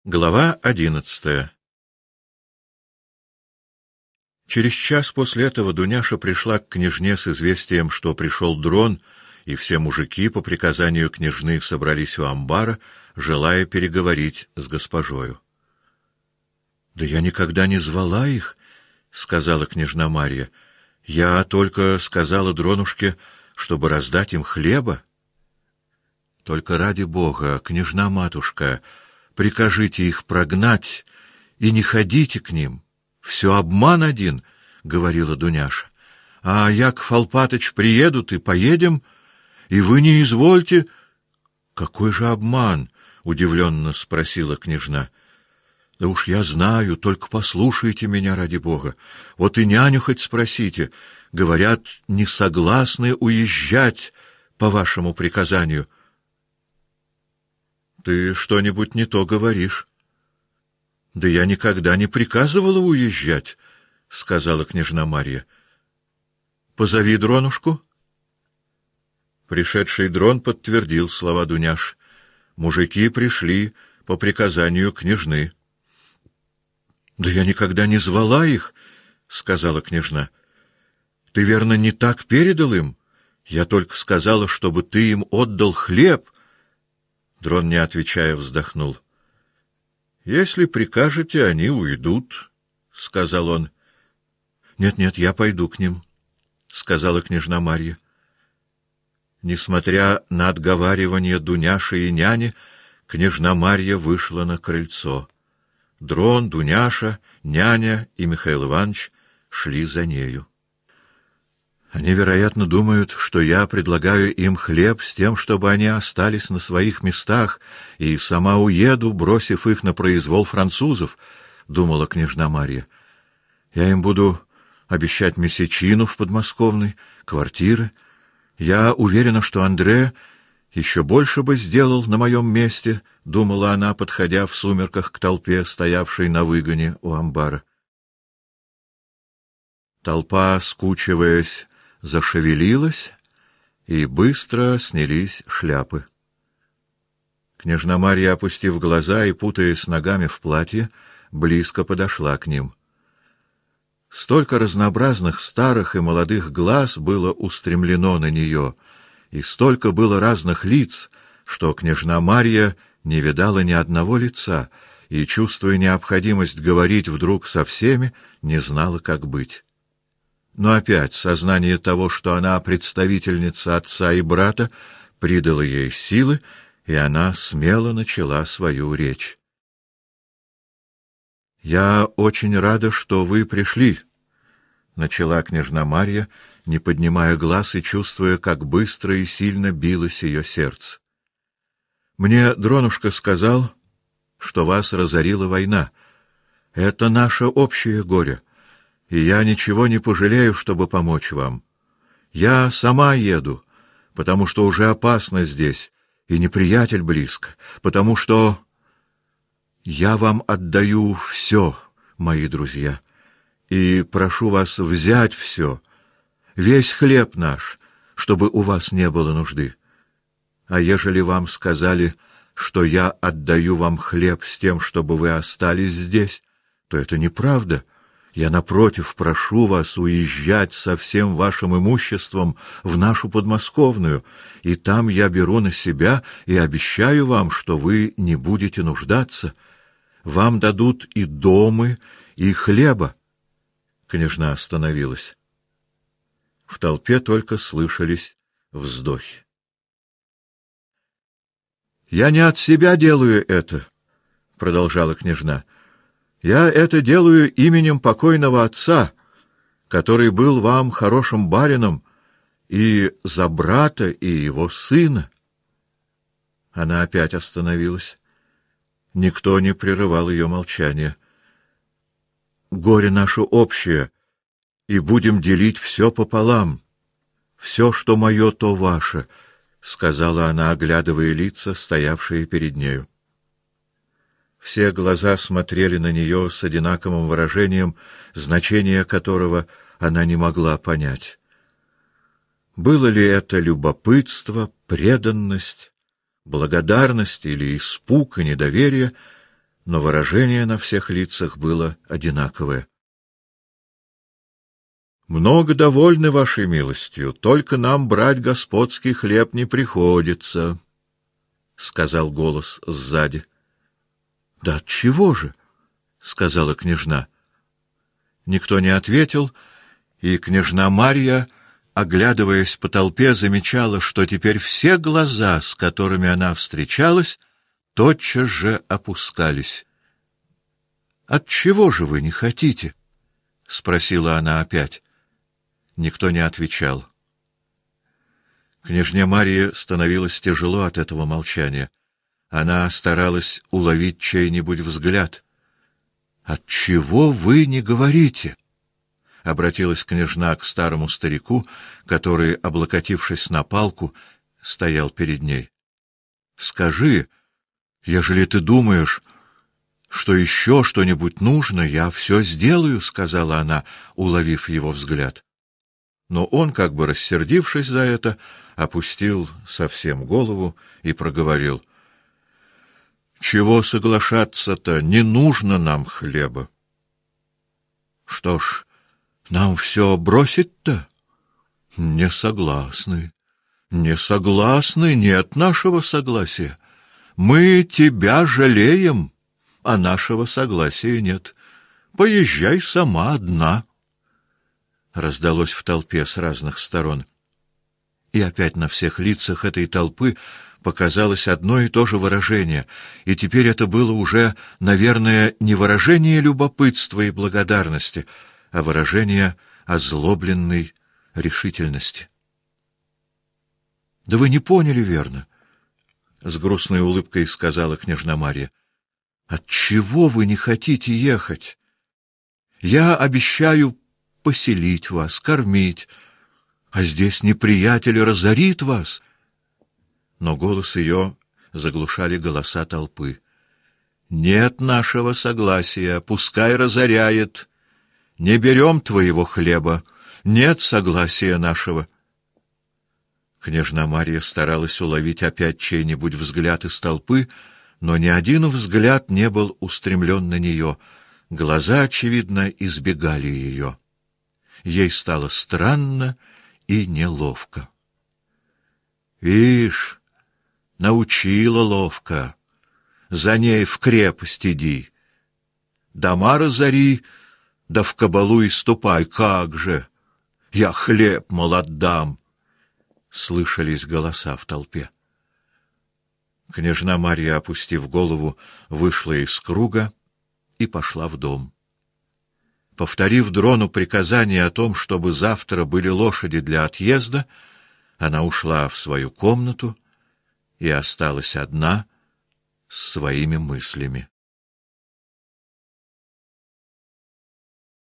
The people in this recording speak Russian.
Глава 11. Через час после этого Дуняша пришла к княжне с известием, что пришел дрон, и все мужики по приказанию княжны собрались у амбара, желая переговорить с госпожою. — Да я никогда не звала их, — сказала княжна Марья. — Я только сказала дронушке, чтобы раздать им хлеба. — Только ради Бога, княжна-матушка, прикажите их прогнать и не ходите к ним. Все обман один, — говорила Дуняша. — А Яков Алпатыч приедут и поедем, и вы не извольте. — Какой же обман? — удивленно спросила княжна. — Да уж я знаю, только послушайте меня ради Бога. Вот и няню хоть спросите. Говорят, не согласны уезжать по вашему приказанию. — Ты что-нибудь не то говоришь. — Да я никогда не приказывала уезжать, — сказала княжна Марья. — Позови Дронушку. Пришедший Дрон подтвердил слова Дуняш. Мужики пришли по приказанию княжны. — Да я никогда не звала их, — сказала княжна. — Ты, верно, не так передал им? Я только сказала, чтобы ты им отдал хлеб. Дрон, не отвечая, вздохнул. — Если прикажете, они уйдут, — сказал он. — Нет, я пойду к ним, — сказала княжна Марья. Несмотря на отговаривание Дуняши и няни, княжна Марья вышла на крыльцо. Дрон, Дуняша, няня и Михаил Иванович шли за нею. Они, вероятно, думают, что я предлагаю им хлеб с тем, чтобы они остались на своих местах, и сама уеду, бросив их на произвол французов, — думала княжна Марья. Я им буду обещать месячину в подмосковной, квартиры. Я уверена, что Андре еще больше бы сделал на моем месте, — думала она, подходя в сумерках к толпе, стоявшей на выгоне у амбара. Толпа, скучиваясь, зашевелилась, и быстро снялись шляпы. Княжна Марья, опустив глаза и путаясь ногами в платье, близко подошла к ним. Столько разнообразных старых и молодых глаз было устремлено на нее, и столько было разных лиц, что княжна Марья не видала ни одного лица и, чувствуя необходимость говорить вдруг со всеми, не знала, как быть. Но опять сознание того, что она представительница отца и брата, придало ей силы, и она смело начала свою речь. — Я очень рада, что вы пришли, — начала княжна Марья, не поднимая глаз и чувствуя, как быстро и сильно билось ее сердце. — Мне Дронушка сказал, что вас разорила война. Это наше общее горе. И я ничего не пожалею, чтобы помочь вам. Я сама еду, потому что уже опасно здесь, и неприятель близко, потому что я вам отдаю все, мои друзья, и прошу вас взять все, весь хлеб наш, чтобы у вас не было нужды. А ежели вам сказали, что я отдаю вам хлеб с тем, чтобы вы остались здесь, то это неправда. Я, напротив, прошу вас уезжать со всем вашим имуществом в нашу подмосковную, и там я беру на себя и обещаю вам, что вы не будете нуждаться. Вам дадут и домы, и хлеба. Княжна остановилась. В толпе только слышались вздохи. — Я не от себя делаю это, — продолжала княжна. Я это делаю именем покойного отца, который был вам хорошим барином, и за брата и его сына. Она опять остановилась. Никто не прерывал ее молчания. Горе наше общее, и будем делить все пополам. Все, что мое, то ваше, — сказала она, оглядывая лица, стоявшие перед нею. Все глаза смотрели на нее с одинаковым выражением, значение которого она не могла понять. Было ли это любопытство, преданность, благодарность или испуг и недоверие, но выражение на всех лицах было одинаковое. «Много довольны вашей милостью, только нам брать господский хлеб не приходится», — сказал голос сзади. «Да отчего же?» — сказала княжна. Никто не ответил, и княжна Марья, оглядываясь по толпе, замечала, что теперь все глаза, с которыми она встречалась, тотчас же опускались. «Отчего же вы не хотите?» — спросила она опять. Никто не отвечал. Княжне Марье становилось тяжело от этого молчания. Она старалась уловить чей-нибудь взгляд. «Отчего вы не говорите?» — обратилась княжна к старому старику, который, облокотившись на палку, стоял перед ней. «Скажи, ежели ты думаешь, что еще что-нибудь нужно, я все сделаю», — сказала она, уловив его взгляд. Но он, как бы рассердившись за это, опустил совсем голову и проговорил: «Чего соглашаться-то? Не нужно нам хлеба». «Что ж, нам все бросить-то?» «Не согласны. Не согласны, нет нашего согласия. Мы тебя жалеем, а нашего согласия нет. Поезжай сама одна». Раздалось в толпе с разных сторон. И опять на всех лицах этой толпы показалось одно и то же выражение, и теперь это было уже, наверное, не выражение любопытства и благодарности, а выражение озлобленной решительности. «Да вы не поняли верно», — с грустной улыбкой сказала княжна Марья. «Отчего вы не хотите ехать? Я обещаю поселить вас, кормить, а здесь неприятель разорит вас». Но голос ее заглушали голоса толпы. «Нет нашего согласия, пускай разоряет. Не берем твоего хлеба, нет согласия нашего». Княжна Марья старалась уловить опять чей-нибудь взгляд из толпы, но ни один взгляд не был устремлен на нее. Глаза, очевидно, избегали ее. Ей стало странно и неловко. «Вишь, научила ловко. За ней в крепость иди. Дома разори, да в кабалу и ступай. Как же! Я хлеб, мол, отдам!» Слышались голоса в толпе. Княжна Марья, опустив голову, вышла из круга и пошла в дом. Повторив дрону приказание о том, чтобы завтра были лошади для отъезда, она ушла в свою комнату и осталась одна с своими мыслями.